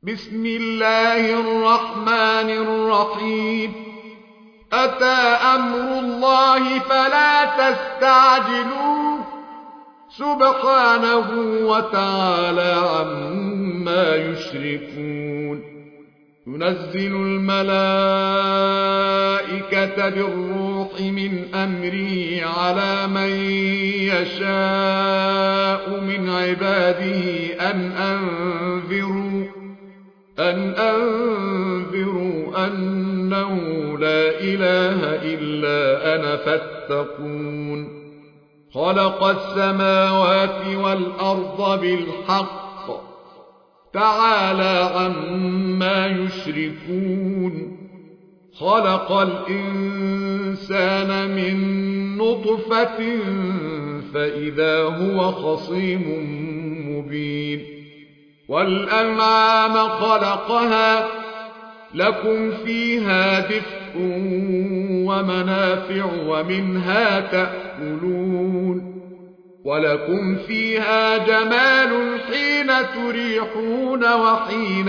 بسم الله الرحمن الرحيم أتى أمر الله فلا تستعجلوه سبحانه وتعالى عما يشركون ينزل الملائكة بالروح من أمره على من يشاء من عباده أن أنذروا أنه لا إله إلا أنا فاتقون خلق السماوات والأرض بالحق تعالى عما يشركون خلق الإنسان من نطفة فإذا هو خصيم مبين والأنعام خلقها لكم فيها دفء ومنافع ومنها تأكلون ولكم فيها جمال حين تريحون وحين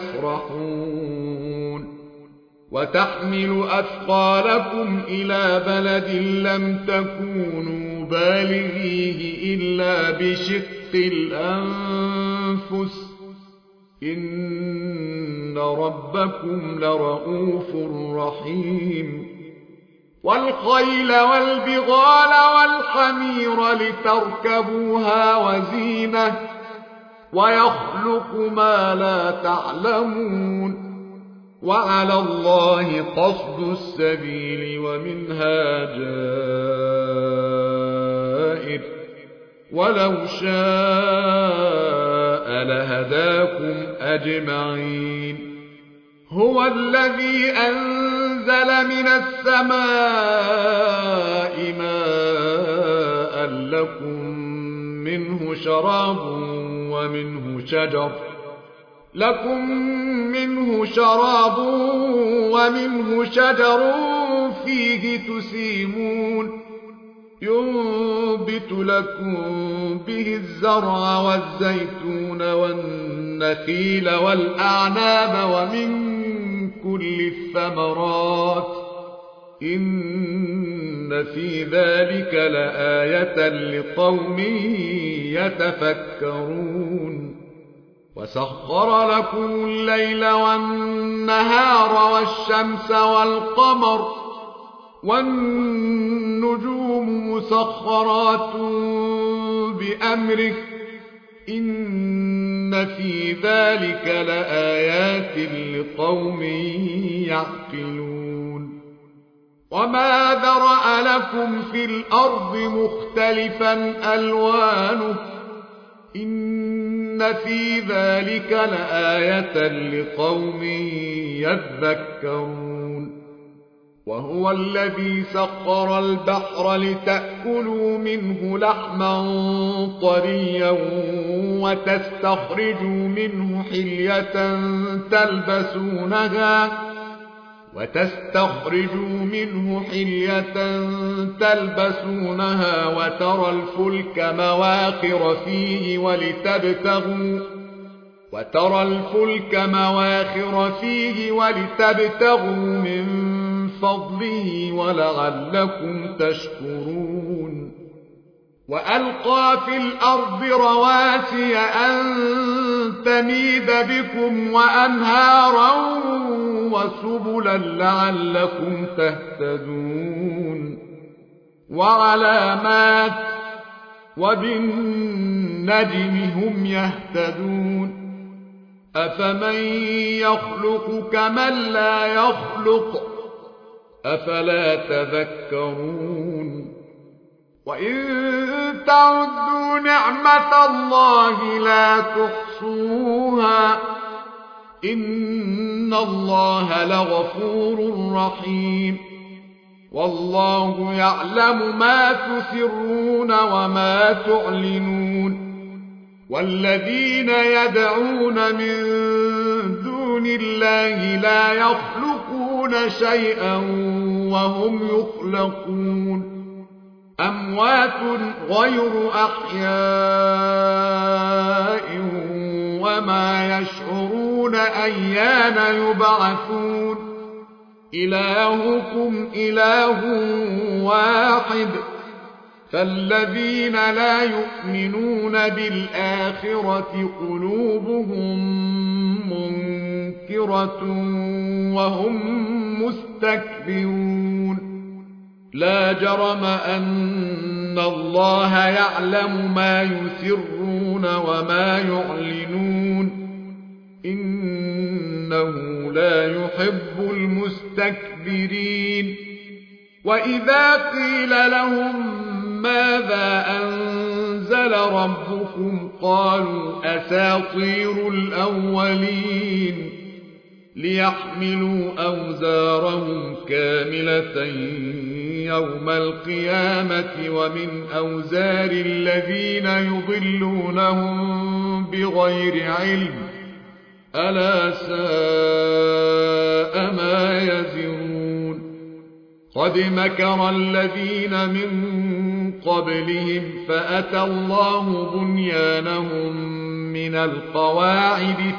تسرحون وتحمل أثقالكم إلى بلد لم تكونوا بالغيه إلا بشق الأنفس إن ربكم لرؤوف رحيم والخيل والبغال والحمير لتركبوها وزينة ويخلق ما لا تعلمون وعلى الله قصد السبيل ومنها جائر ولو شاء لهداكم أجمعين هو الذي أنزل من السماء ماء لكم منه شراب ومنه شجر فيه تسيمون ينبت لكم به الزرع والزيتون والنخيل والأعناب ومن كل الثمرات إن في ذلك لآية لقوم يتفكرون وسخر لكم الليل والنهار والشمس والقمر والنجوم مسخرات بأمره إن في ذلك لآيات لقوم يعقلون وما ذرأ لكم في الأرض مختلفا ألوانه إن في ذلك لآية لقوم يذكرون وهو الذي سخر البحر لتأكلوا منه لحما طريا وتستخرجوا منه حلية تلبسونها وترى الفلك مواخر فيه ولتبتغوا من فضله ولعلكم تشكرون وألقى في الأرض رواسي أن تميد بكم وأنهارا وسبلا لعلكم تهتدون وعلامات وبالنجم هم يهتدون أفمن يخلق كمن لا يخلق أفلا تذكرون وإن تعدوا نعمة الله لا تحصوها إن الله لغفور رحيم والله يعلم ما تسرون وما تعلنون والذين يدعون من دون الله لا يخلقون شيئا وهم يخلقون أموات غير أحياء وما يشعرون يسألون أيان يبعثون إلهكم إله واحد فالذين لا يؤمنون بالآخرة قلوبهم منكرة وهم مستكبرون لا جرم أن الله يعلم ما يسرون وما يعلنون إنه لا يحب المستكبرين وإذا قيل لهم ماذا أنزل ربكم قالوا أساطير الأولين ليحملوا أوزارهم كاملة يوم القيامة ومن أوزار الذين يضلونهم بغير علم ألا ساء ما يزرون قد مكر الذين من قبلهم فأتى الله بنيانهم من القواعد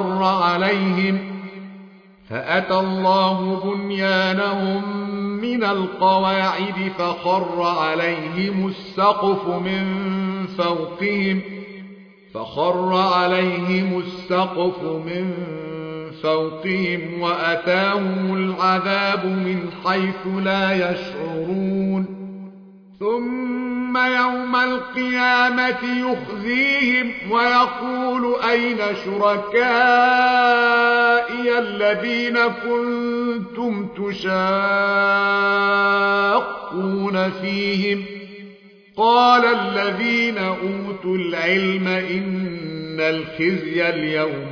فخر عليهم السقف من فوقهم وأتاهم العذاب من حيث لا يشعرون ثم يوم القيامة يخزيهم ويقول أين شركائي الذين كنتم تشاقون فيهم قال الذين أوتوا العلم إن الخزي اليوم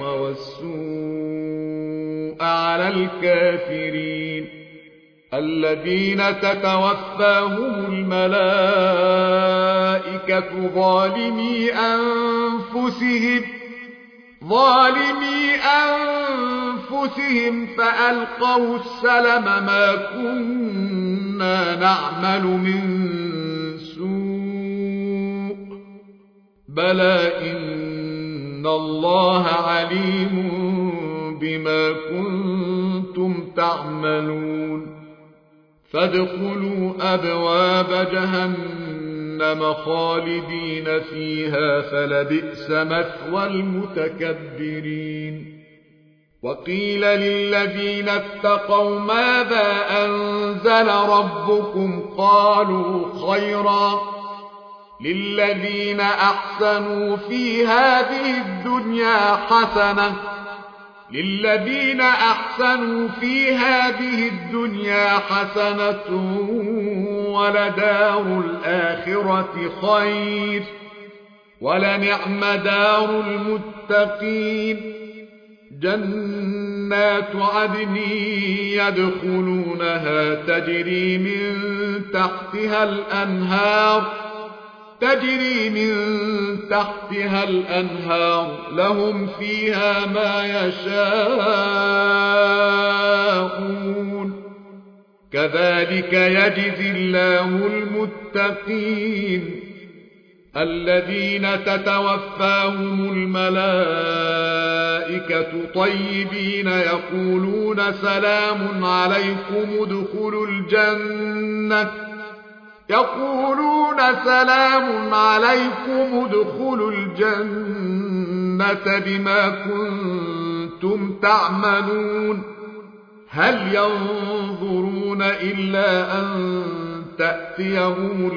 والسوء على الكافرين الذين تتوفاهم الملائكة ظالمي أنفسهم فألقوا السلم ما كنا نعمل من سوء بلى إن الله عليم بما كنتم تعملون فادخلوا أبواب جهنم خالدين فيها فلبئس مثوى المتكبرين وقيل للذين اتقوا ماذا أنزل ربكم قالوا خيرا للذين أحسنوا في هذه الدنيا حسنة ولدار الآخرة خير ولنعم دار المتقين جنات عدن يدخلونها تجري من تحتها الأنهار لهم فيها ما يشاءون كذلك يجزي الله المتقين الذين تتوفاهم الملائكة طيبين يقولون سلام عليكم ادخلوا الجنة بما كنتم تعملون هل ينظرون إلا أن تأتيهم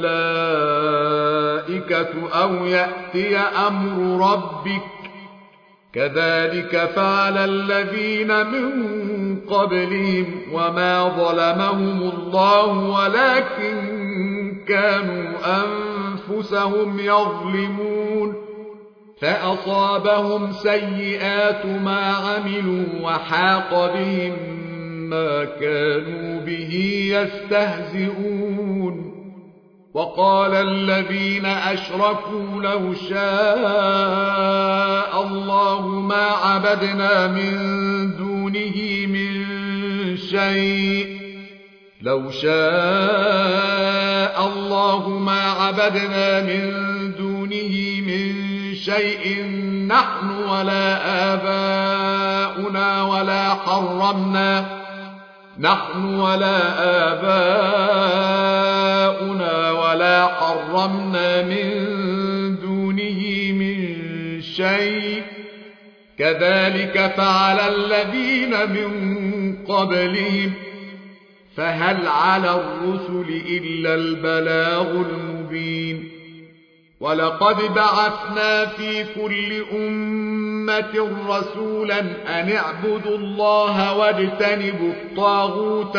الملائكة أو يأتي أمر ربك كذلك فعل الذين من قبلهم وما ظلمهم الله ولكن كانوا أنفسهم يظلمون فأصابهم سيئات ما عملوا وحاق بهم ما كانوا به يستهزئون وقال الذين أشركوا لو شاء الله ما عبدنا من دونه من شيء نحن ولا آباؤنا ولا حرمنا نحن ولا آباؤنا ولا حرمنا من دونه من شيء كذلك فعل الذين من قبلهم فهل على الرسل إلا البلاغ المبين ولقد بعثنا في كل أمة رسولا أن اعبدوا الله واجتنبوا الطاغوت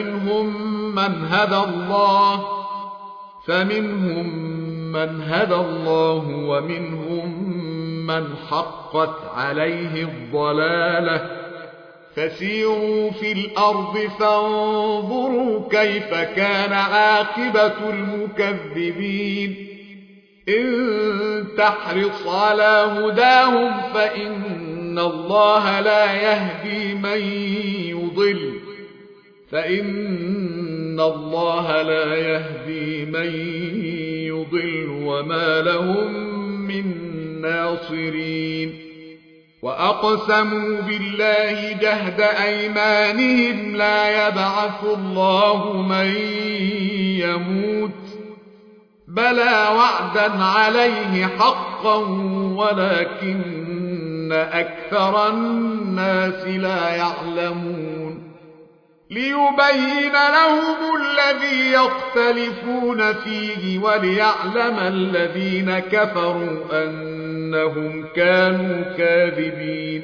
فمنهم من هدى الله ومنهم من حقت عليه الضلالة فسيروا في الأرض فانظروا كيف كان عاقبة المكذبين إن تحرص على هداهم فإن الله لا يهدي من يضل وما لهم من ناصرين وأقسموا بالله جهد أيمانهم لا يبعث الله من يموت بلى وعدا عليه حقا ولكن أكثر الناس لا يعلمون ليبين لهم الذي يختلفون فيه وليعلم الذين كفروا أنهم كانوا كاذبين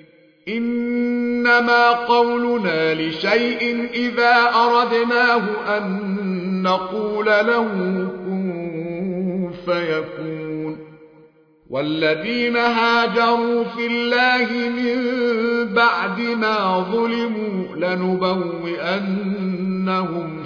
إنما قولنا لشيء إذا أردناه أن نقول له كن فيكون والذين هاجروا في الله من بعد ما ظلموا لنبوئنهم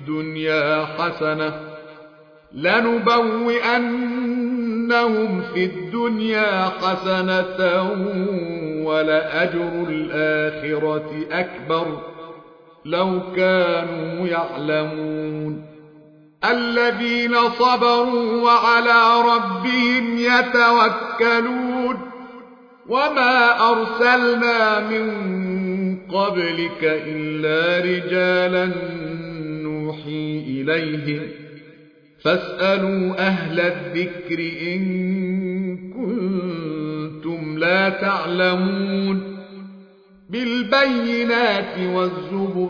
في الدنيا حسنة ولأجر الآخرة أكبر لو كانوا يعلمون الذين صبروا وعلى ربهم يتوكلون وما أرسلنا من قبلك إلا رجالا نوحي إليهم فاسألوا أهل الذكر إن كنتم لا تعلمون بالبينات والزبر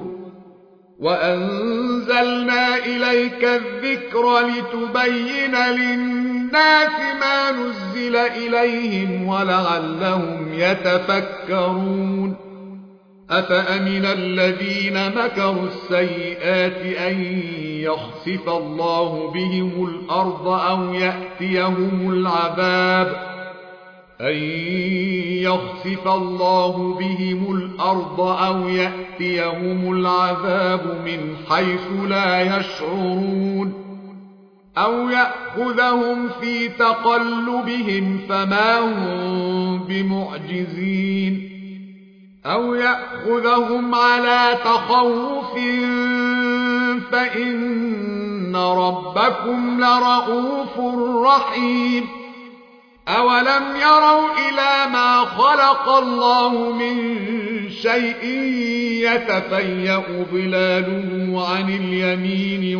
وأنزلنا إليك الذكر لتبين للناس ما نزل إليهم ولعلهم يتفكرون أفأمن الذين مكروا السيئات أن يخسف الله بهم الأرض أو يأتيهم العذاب من حيث لا يشعرون أو يأخذهم في تقلبهم فما هم بمعجزين أو يأخذهم على تخوف فإن ربكم لرؤوف رحيم أولم يروا إلى ما خلق الله من شيء يتفيأ ظلاله عن اليمين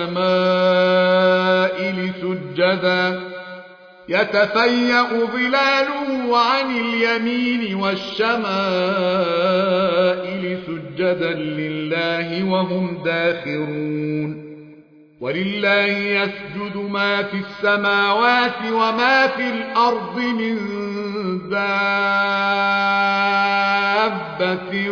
والشمائل سجدا لله وهم داخرون ولله يسجد ما في السماوات وما في الأرض من دابة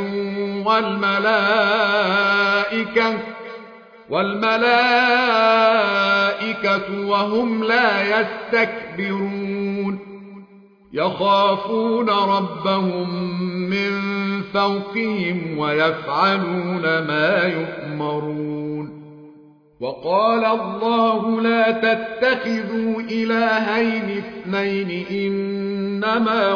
والملائكة وهم لا يستكبرون يخافون ربهم من فوقهم ويفعلون ما يؤمرون وقال الله لا تتخذوا إلهين اثنين إنما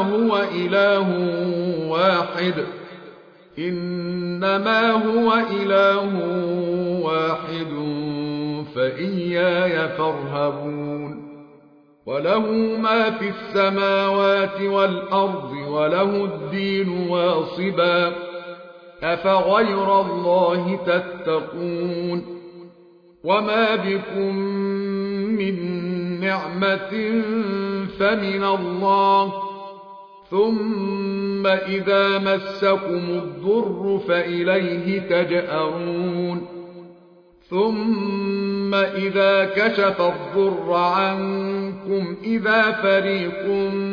هو إله واحد فإياي فارهبون وله ما في السماوات والأرض وله الدين واصبا أفغير الله تتقون وما بكم من نعمة فمن الله ثم إذا مسكم الضر فإليه تجأرون ثم إذا كشف الضر عنكم إذا فريق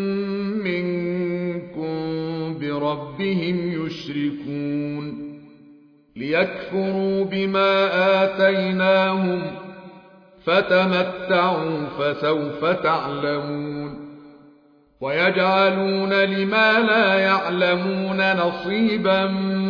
منكم بربهم يشركون ليكفروا بما آتيناهم فتمتعوا فسوف تعلمون ويجعلون لما لا يعلمون نصيبا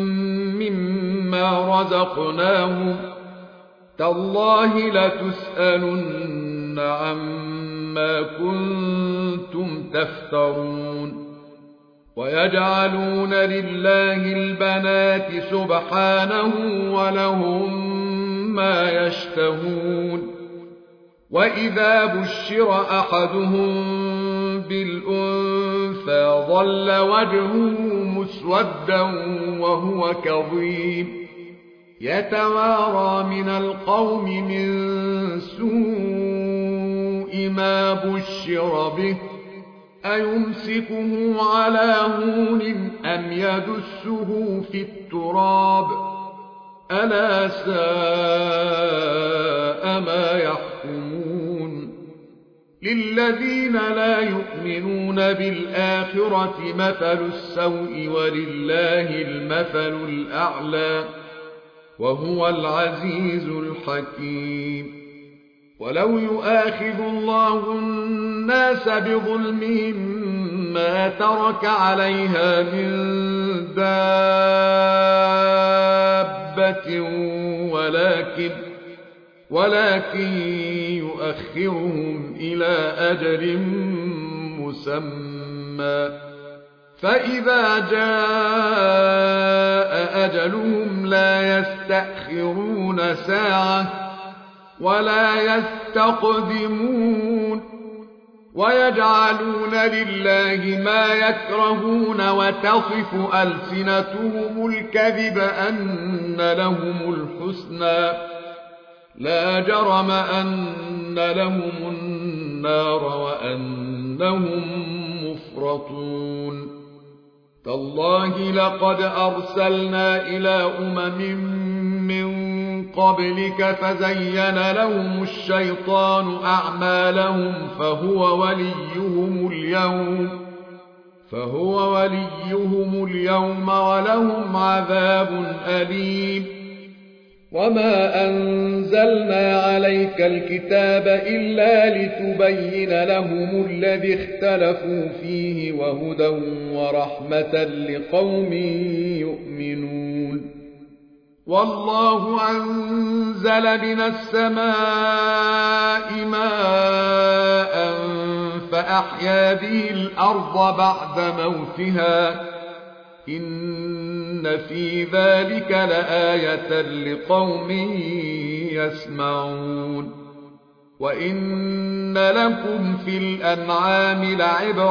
مما رزقناهم تالله لتسألن عما كنتم تفترون ويجعلون لله البنات سبحانه ولهم ما يشتهون وإذا بشر أحدهم بالأنثى ظل وجهه مسودا وهو كظيم يتوارى من القوم من سوء ما بشر به أيمسكه على هون أم يدسه في التراب ألا ساء ما يحكمون للذين لا يؤمنون بالآخرة مثل السوء ولله المثل الأعلى وهو العزيز الحكيم ولو يؤاخذ الله الناس بظلمهم ما ترك عليها من دابة ولكن يؤخرهم إلى أجل مسمى فإذا جاء أجلهم لا يستأخرون ساعة ولا يستقدمون ويجعلون لله ما يكرهون وتصف ألسنتهم الكذب أن لهم الحسنى لا جرم أن لهم النار وأنهم مفرطون تالله لقد أرسلنا إلى من قبلك فزين لهم الشيطان أعمالهم فهو وليهم اليوم ولهم عذاب أليم وما أنزلنا عليك الكتاب إلا لتبين لهم الذي اختلفوا فيه وهدى ورحمة لقوم يؤمنون والله أنزل من السماء ماء فأحيا به الأرض بعد موتها إن في ذلك لآية لقوم يسمعون وإن لكم في الأنعام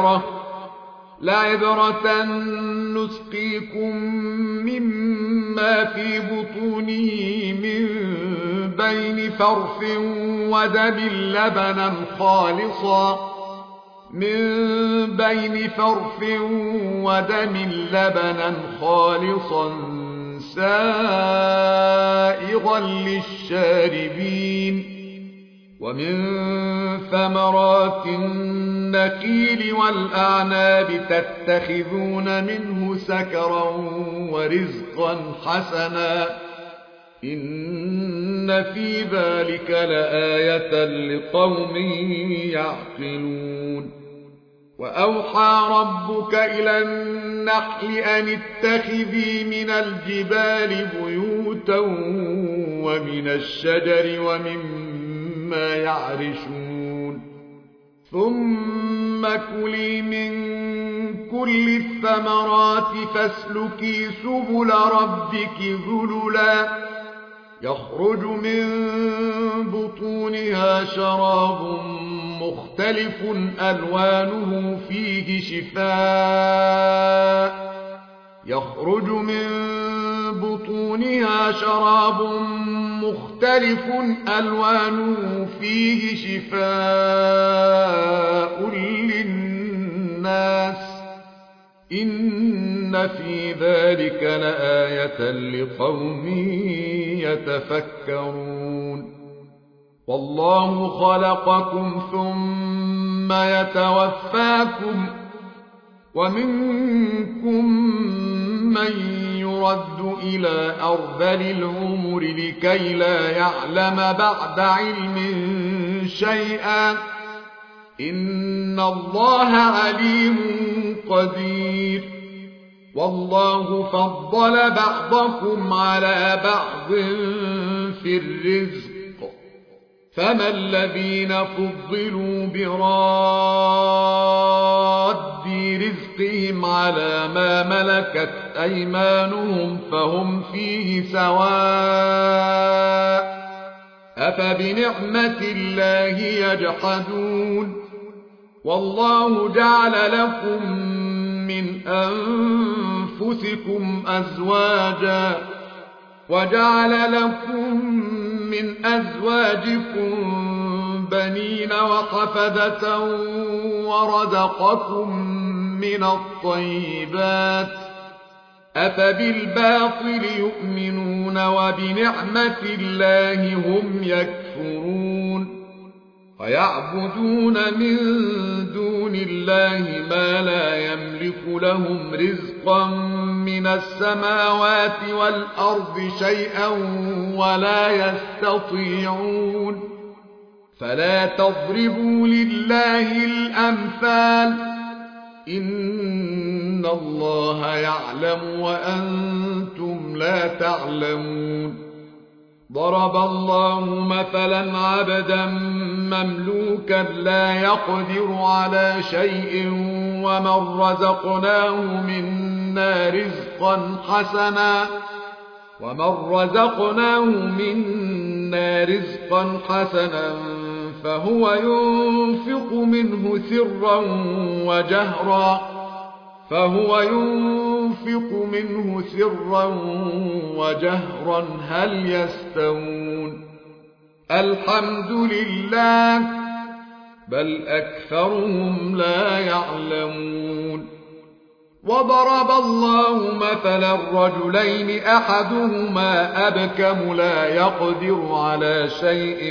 لعبرة نسقيكم مما في بطونه من بين فرث ودم لبنا خالصا سائغا للشاربين ومن ثمرات النخيل والأعناب تتخذون منه سكرا ورزقا حسنا إن في ذلك لآية لقوم يعقلون وأوحى ربك إلى النحل أن اتخذي من الجبال بيوتا ومن الشجر ومما يعرشون ثم كلي من كل الثمرات فاسلكي سبل ربك ذللا يخرج من بطونها شراب مختلف ألوانه فيه شفاء يخرج من بطونها شراب مختلف ألوانه فيه شفاء للناس إن في ذلك لآية لقوم يتفكرون والله خلقكم ثم يتوفاكم ومنكم من يرد إلى أرذل العمر لكي لا يعلم بعد علم شيئا إن الله عليم قدير والله فضل بعضكم على بعض في الرزق فما الذين فضلوا براد رزقهم على ما ملكت أيمانهم فهم فيه سواء أفبنعمة الله يجحدون والله جعل لكم من أنفسكم أزواجا وجعل لكم من أزواجكم بنين وحفدة ورزقكم من الطيبات أفبالباطل يؤمنون وبنعمة الله هم يكفرون ويعبدون من دون الله ما لا يملك لهم رزقا من السماوات والأرض شيئا ولا يستطيعون فلا تضربوا لله الأمثال إن الله يعلم وأنتم لا تعلمون ضرب الله مثلا عبدا مملوكا لا يقدر على شيء ومن رزقناه منا رزقا حسنا فهو ينفق منه سرا وجهرا هل يستوون الحمد لله بل أكثرهم لا يعلمون وضرب الله مثلا رجلين أحدهما أبكم لا يقدر على شيء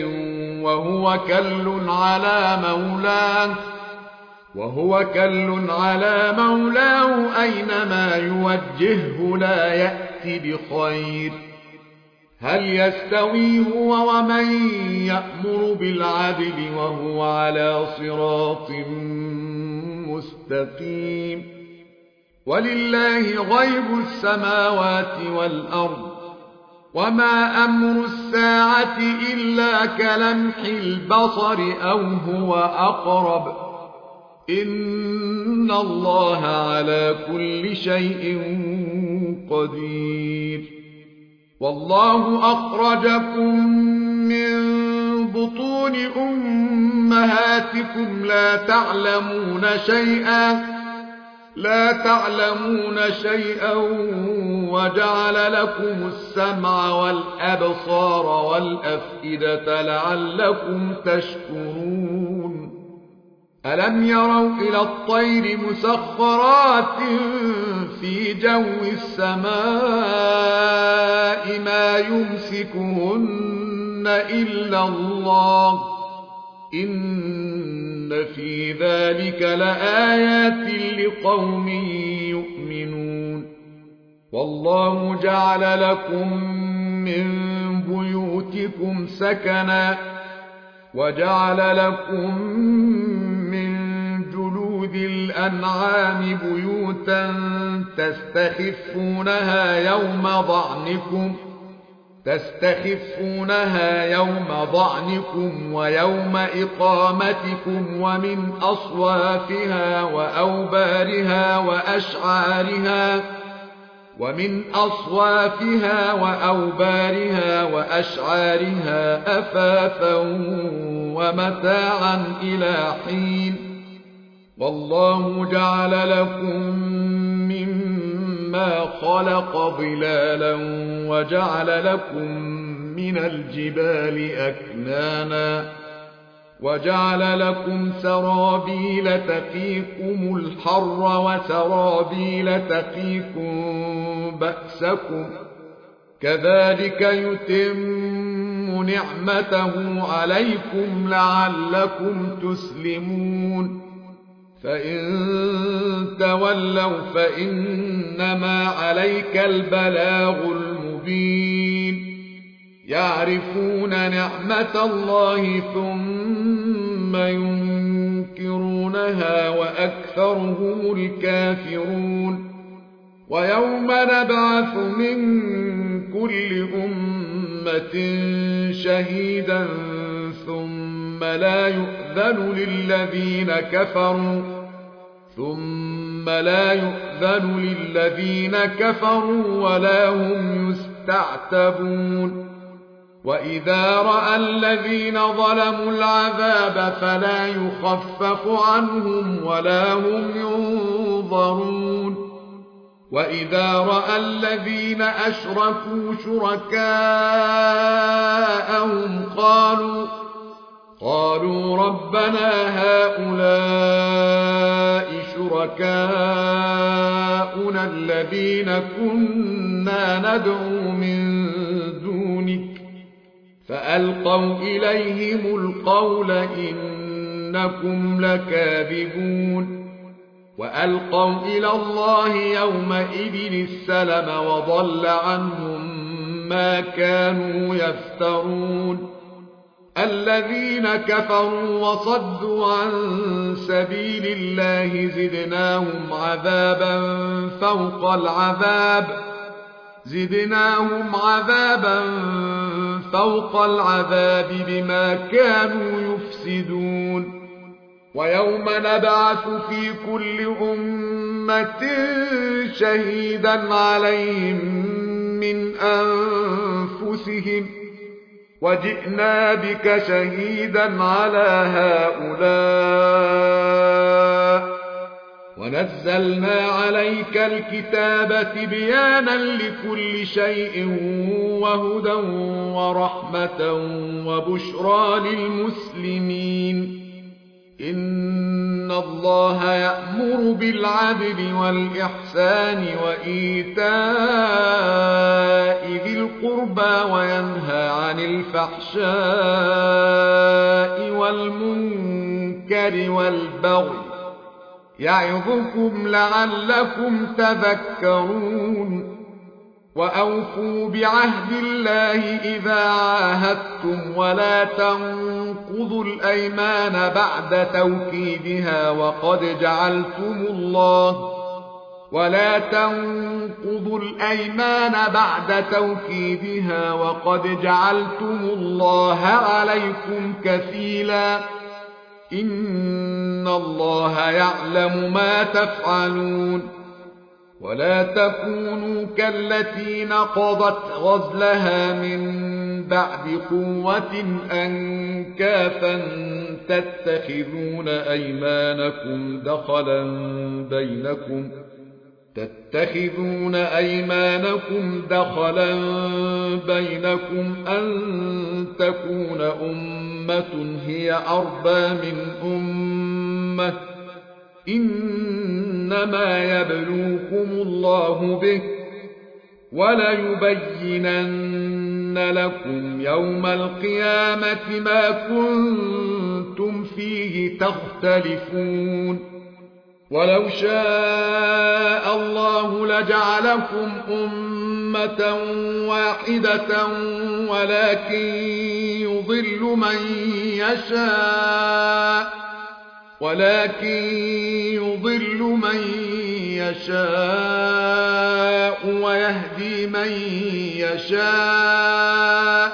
وهو كل على مولاه أينما يوجهه لا يأتي بخير هل يستوي هو ومن يأمر بالعدل وهو على صراط مستقيم ولله غيب السماوات والأرض وما أمر الساعة إلا كلمح البصر أو هو أقرب إن الله على كل شيء قدير والله أخرجكم من بطون أمهاتكم لا تعلمون شيئا وجعل لكم السمع والأبصار والأفئدة لعلكم تشكرون ألم يروا إلى الطير مسخرات في جو السماء ما يمسكهن إلا الله إن في ذلك لآيات لقوم يؤمنون والله جعل لكم من بيوتكم سكنا وجعل لكم من جلود الأنعام بيوتا تستخفونها يوم ضعنكم ويوم إقامتكم ومن أصوافها وأوبارها وأشعارها أثاثا ومتاعا إلى حين والله جعل لكم مما خلق ظلالا وجعل لكم من الجبال أكنانا وجعل لكم سرابيل تقيكم الحر وسرابيل تقيكم بأسكم كذلك يتم نعمته عليكم لعلكم تسلمون فإن تولوا فإنما عليك البلاغ المبين يعرفون نعمة الله ثم ينكرونها وأكثرهم الكافرون ويوم نبعث من كل أمة شهيدا ثم لا يؤذن للذين كفروا ولا هم يستعتبون وإذا رأى الذين ظلموا العذاب فلا يخفف عنهم ولا هم ينظرون وإذا رأى الذين أشركوا شركاءهم قالوا ربنا هؤلاء شركاؤنا الذين كنا ندعو من دونك فألقوا إليهم القول إنكم لكاذبون وألقوا إلى الله يومئذ السلم وضل عنهم ما كانوا يفترون الذين كفروا وصدوا عن سبيل الله زدناهم عذابا فوق العذاب بما كانوا يفسدون ويوم نبعث في كل أمة شهيدا عليهم من أنفسهم وجئنا بك شهيدا على هؤلاء ونزلنا عليك الكتاب تبيانا لكل شيء وهدى ورحمة وبشرى للمسلمين إن الله يأمر بالعدل والإحسان وإيتاء ذي القربى وينهى عن الفحشاء والمنكر والبغي يعظكم لعلكم تذكرون وأوفوا بعهد الله إذا عاهدتم ولا تنقضوا الأيمان بعد توكيدها وقد جعلتم الله عليكم كفيلا إن الله يعلم ما تفعلون ولا تكونوا كالتي نقضت غزلها من بعد قوة أنكاثا تتخذون أيمانكم دخلا بينكم أن تكون أمة هي أربى من أمة إنما يبلوكم الله به وليبينن لكم يوم القيامة ما كنتم فيه تختلفون ولو شاء الله لجعلكم أمة واحدة ولكن يضل من يشاء ويهدي من يشاء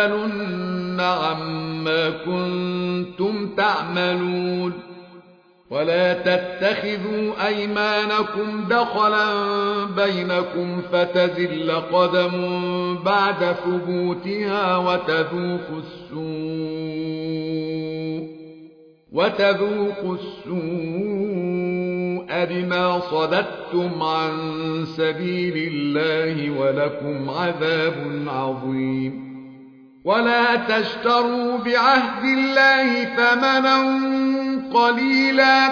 ولتسألن عما كنتم تعملون ولا تتخذوا أيمانكم دخلا بينكم فتزل قدم بعد ثبوتها وتذوقوا السوء بما صددتم عن سبيل الله ولكم عذاب عظيم. ولا تشتروا بعهد الله ثمنا قليلا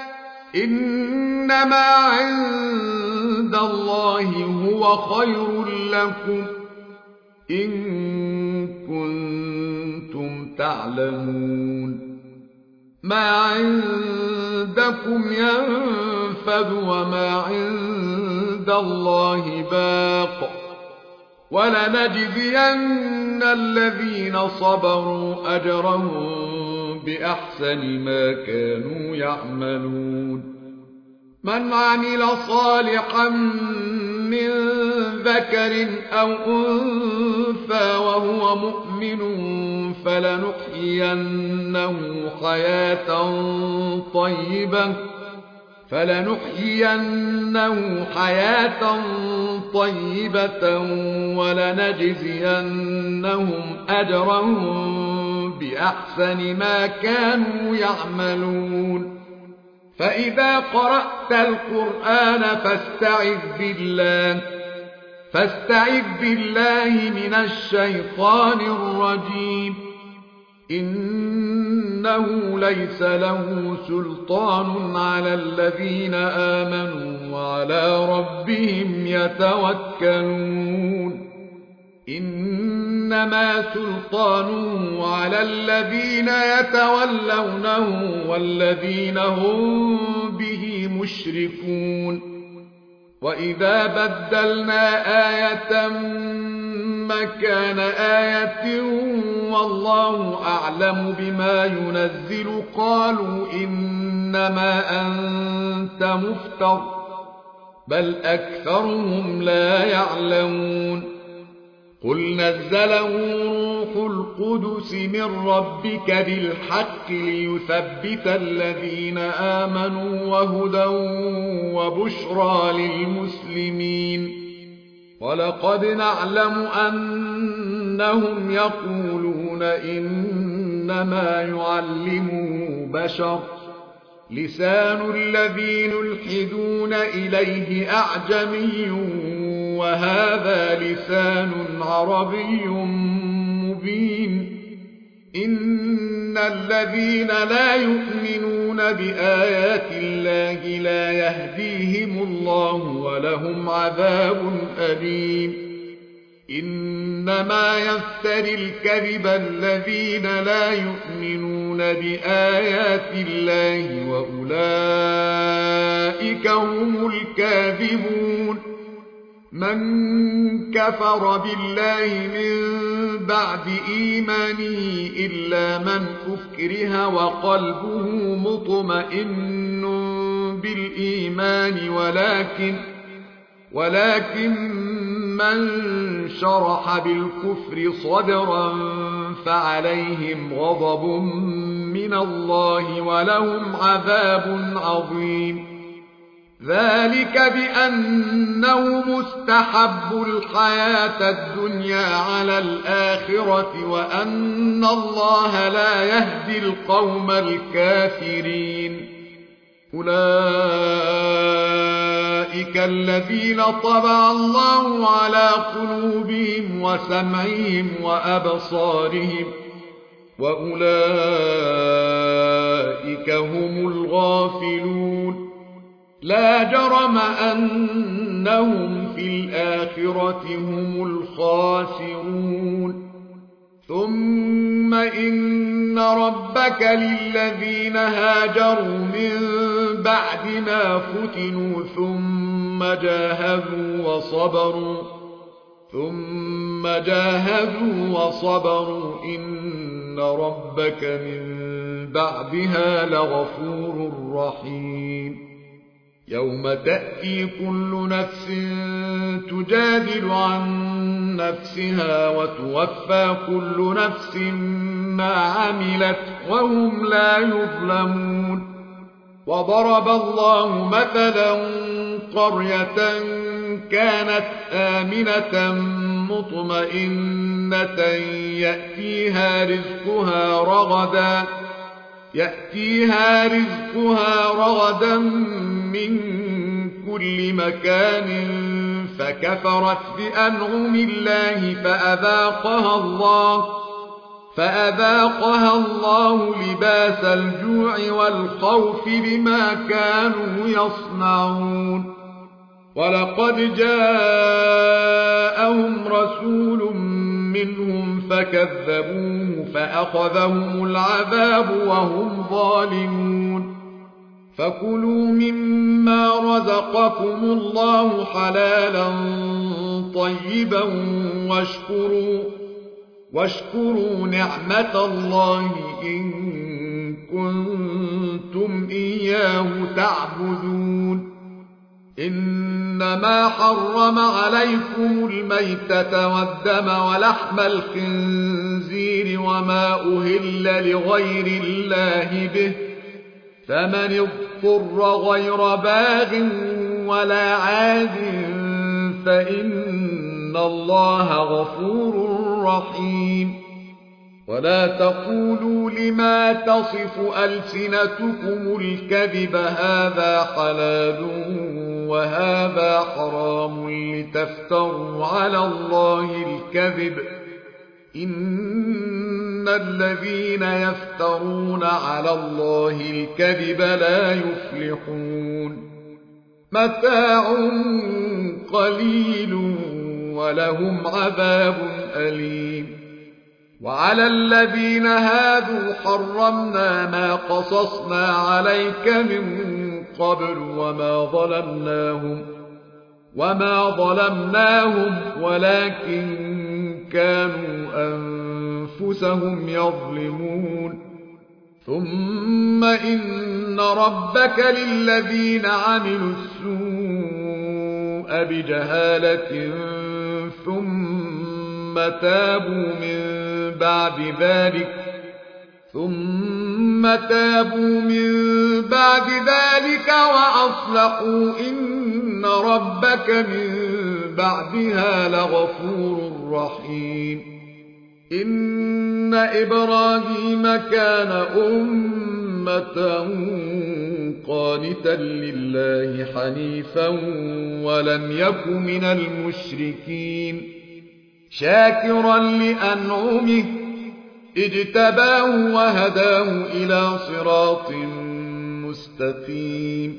إنما عند الله هو خير لكم إن كنتم تعلمون. ما عندكم ينفد وما عند الله باق ولنجزين الذين صبروا أجرهم بأحسن ما كانوا يعملون. من عمل صالحا من ذكر أو أنثى وهو مؤمن فلنحيينه حياة طيبة ولنجزينهم أجرهم بأحسن ما كانوا يعملون. فإذا قرأت القرآن فاستعذ بالله من الشيطان الرجيم إنه ليس له سلطان على الذين آمنوا وعلى ربهم يتوكلون. إنما سلطانه على الذين يتولونه والذين هم به مشركون. وإذا بدلنا آية مكان آية والله أعلم بما ينزل قالوا إنما أنت مفتر بل أكثرهم لا يعلمون. قل نزله روح القدس من ربك بالحق ليثبت الذين آمنوا وهدى وبشرى للمسلمين. ولقد نعلم أنهم يقولون إنما يعلمه بشر لسان الذين يلحدون إليه أعجمي وهذا لسان عربي مبين. إن الذين لا يؤمنون بآيات الله لا يهديهم الله ولهم عذاب أليم. إنما يفتري الكذب الذين لا يؤمنون بآيات الله وأولئك هم الكاذبون. من كفر بالله من بعد إيمانه إلا من أكره وقلبه مطمئن بالإيمان ولكن من شرح بالكفر صدرا فعليهم غضب من الله ولهم عذاب عظيم. ذلك بأنه مستحب الحياة الدنيا على الآخرة وأن الله لا يهدي القوم الكافرين. أولئك الذين طبع الله على قلوبهم وسمعهم وأبصارهم وأولئك هم الغافلون. لا جرم أنهم في الآخرة هم الخاسرون. ثم إن ربك للذين هاجروا من بعد ما فتنوا ثم جاهدوا وصبروا إن ربك من بعدها لغفور رحيم. يوم تأتي كل نفس تجادل عن نفسها وتوفى كل نفس ما عملت وهم لا يظلمون. وضرب الله مثلا قرية كانت آمنة مطمئنة يأتيها رزقها رغدا من كل مكان فكفرت بأنعم الله فأذاقها الله لباس الجوع والخوف بما كانوا يصنعون. ولقد جاءهم رسول منهم فكذبوه فأخذهم العذاب وهم ظالمون. فكلوا مما رزقكم الله حلالا طيبا واشكروا نعمة الله إن كنتم إياه تعبدون. إنما حرم عليكم الميتة والدم ولحم الخنزير وما أهل لغير الله به، فمن اضطر غير باغ ولا عاد فإن الله غفور رحيم. ولا تقولوا لما تصف ألسنتكم الكذب هذا حلال وهذا حرام لتفتروا على الله الكذب، إن الذين يفترون على الله الكذب لا يفلحون. متاع قليل ولهم عذاب أليم. وعلى الذين هادوا حرمنا ما قصصنا عليك من قبل وما ظلمناهم ولكن كانوا أنفسهم يظلمون. ثم إن ربك للذين عملوا السوء بجهالة ثم تابوا من بعد ذلك وأصلحوا إن ربك من بعدها لغفور رحيم. إن إبراهيم كان أمة قانتا لله حنيفا ولم يك من المشركين، شاكرا لأنعمه اجتباه وهداه إلى صراط مستقيم.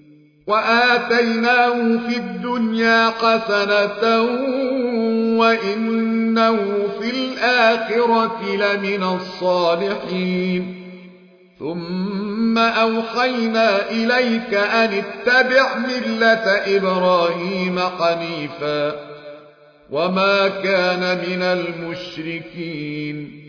وآتيناه في الدنيا حسنة وإنه في الآخرة لمن الصالحين. ثم أوحينا إليك أن اتبع ملة إبراهيم حنيفا وما كان من المشركين.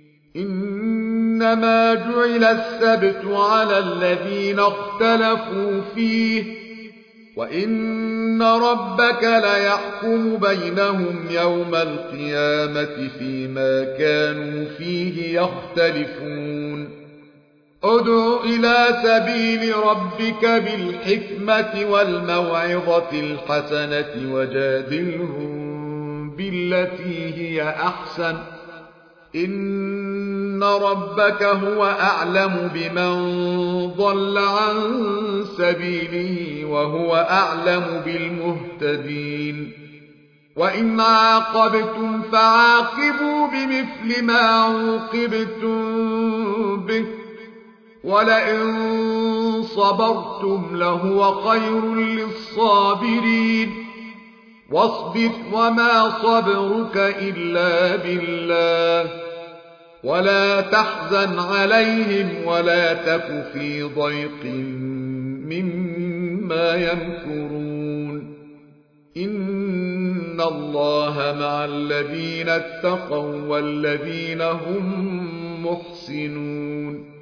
إنما جعل السبت على الذين اختلفوا فيه وإن ربك ليحكم بينهم يوم القيامة فيما كانوا فيه يختلفون. ادع إلى سبيل ربك بالحكمة والموعظة الحسنة وجادلهم بالتي هي أحسن، إن ربك هو أعلم بمن ضل عن سبيله وهو أعلم بالمهتدين. وإن عاقبتم فعاقبوا بمثل ما عوقبتم به ولئن صبرتم لهو خير للصابرين. واصبر وما صبرك إلا بالله ولا تحزن عليهم ولا تك في ضيق مما يمكرون. إن الله مع الذين اتقوا والذين هم محسنون.